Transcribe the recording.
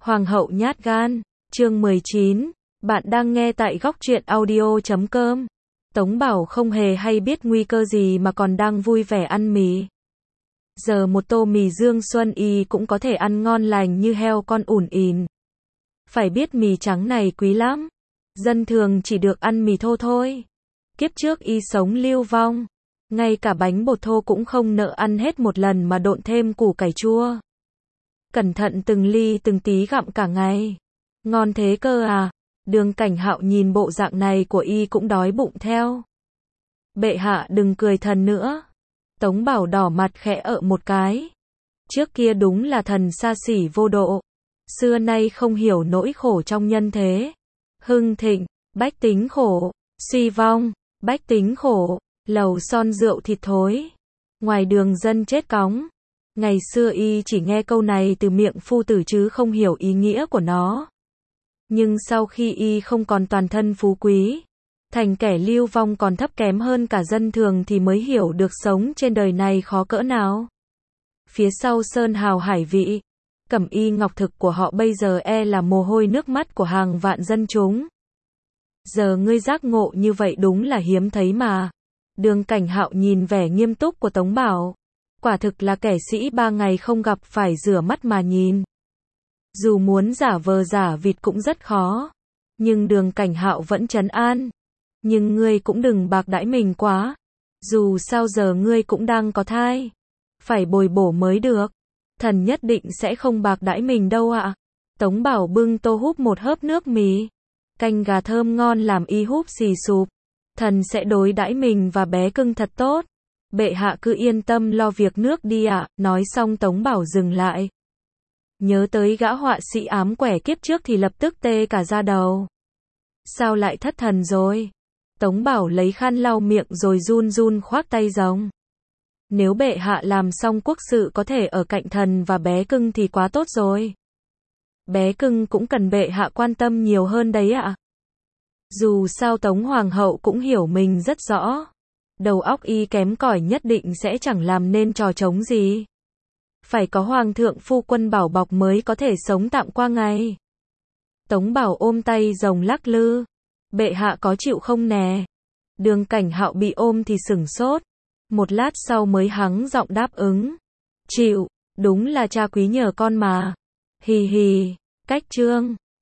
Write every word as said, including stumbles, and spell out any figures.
Hoàng hậu nhát gan, chương mười chín, bạn đang nghe tại góc truyện audio chấm com. Tống Bảo không hề hay biết nguy cơ gì mà còn đang vui vẻ ăn mì. Giờ một tô mì Dương Xuân y cũng có thể ăn ngon lành như heo con ủn ỉn. Phải biết mì trắng này quý lắm. Dân thường chỉ được ăn mì thô thôi. Kiếp trước y sống lưu vong. Ngay cả bánh bột thô cũng không nỡ ăn hết một lần mà độn thêm củ cải chua. Cẩn thận từng ly từng tí gặm cả ngày. Ngon thế cơ à? Đường Cảnh Hạo nhìn bộ dạng này của y cũng đói bụng theo. Bệ hạ đừng cười thần nữa. Tống Bảo đỏ mặt khẽ ợ một cái. Trước kia đúng là thần xa xỉ vô độ. Xưa nay không hiểu nỗi khổ trong nhân thế. Hưng thịnh, bách tính khổ. Suy vong, bách tính khổ. Lầu son rượu thịt thối. Ngoài đường dân chết cóng. Ngày xưa y chỉ nghe câu này từ miệng phu tử chứ không hiểu ý nghĩa của nó. Nhưng sau khi y không còn toàn thân phú quý, thành kẻ lưu vong còn thấp kém hơn cả dân thường thì mới hiểu được sống trên đời này khó cỡ nào. Phía sau sơn hào hải vị, cẩm y ngọc thực của họ bây giờ e là mồ hôi nước mắt của hàng vạn dân chúng. Giờ ngươi giác ngộ như vậy đúng là hiếm thấy mà. Đường Cảnh Hạo nhìn vẻ nghiêm túc của Tống Bảo. Quả thực là kẻ sĩ ba ngày không gặp phải rửa mắt mà nhìn. Dù muốn giả vờ giả vịt cũng rất khó. Nhưng Đường Cảnh Hạo vẫn trấn an. Nhưng ngươi cũng đừng bạc đãi mình quá. Dù sao giờ ngươi cũng đang có thai. Phải bồi bổ mới được. Thần nhất định sẽ không bạc đãi mình đâu ạ. Tống Bảo bưng tô húp một hớp nước mì. Canh gà thơm ngon làm y húp xì sụp. Thần sẽ đối đãi mình và bé cưng thật tốt. Bệ hạ cứ yên tâm lo việc nước đi ạ. Nói xong Tống Bảo dừng lại. Nhớ tới gã họa sĩ ám quẻ kiếp trước thì lập tức tê cả da đầu. Sao lại thất thần rồi? Tống Bảo lấy khăn lau miệng rồi run run khoác tay rồng. Nếu bệ hạ làm xong quốc sự có thể ở cạnh thần và bé cưng thì quá tốt rồi. Bé cưng cũng cần bệ hạ quan tâm nhiều hơn đấy ạ. Dù sao Tống Hoàng hậu cũng hiểu mình rất rõ. Đầu óc y kém cỏi nhất định sẽ chẳng làm nên trò trống gì. Phải có hoàng thượng phu quân bảo bọc mới có thể sống tạm qua ngày. Tống Bảo ôm tay rồng lắc lư. Bệ hạ có chịu không nè? Đường Cảnh Hạo bị ôm thì sửng sốt. Một lát sau mới hắng giọng đáp ứng. Chịu, đúng là cha quý nhờ con mà. Hì hì, cách trương.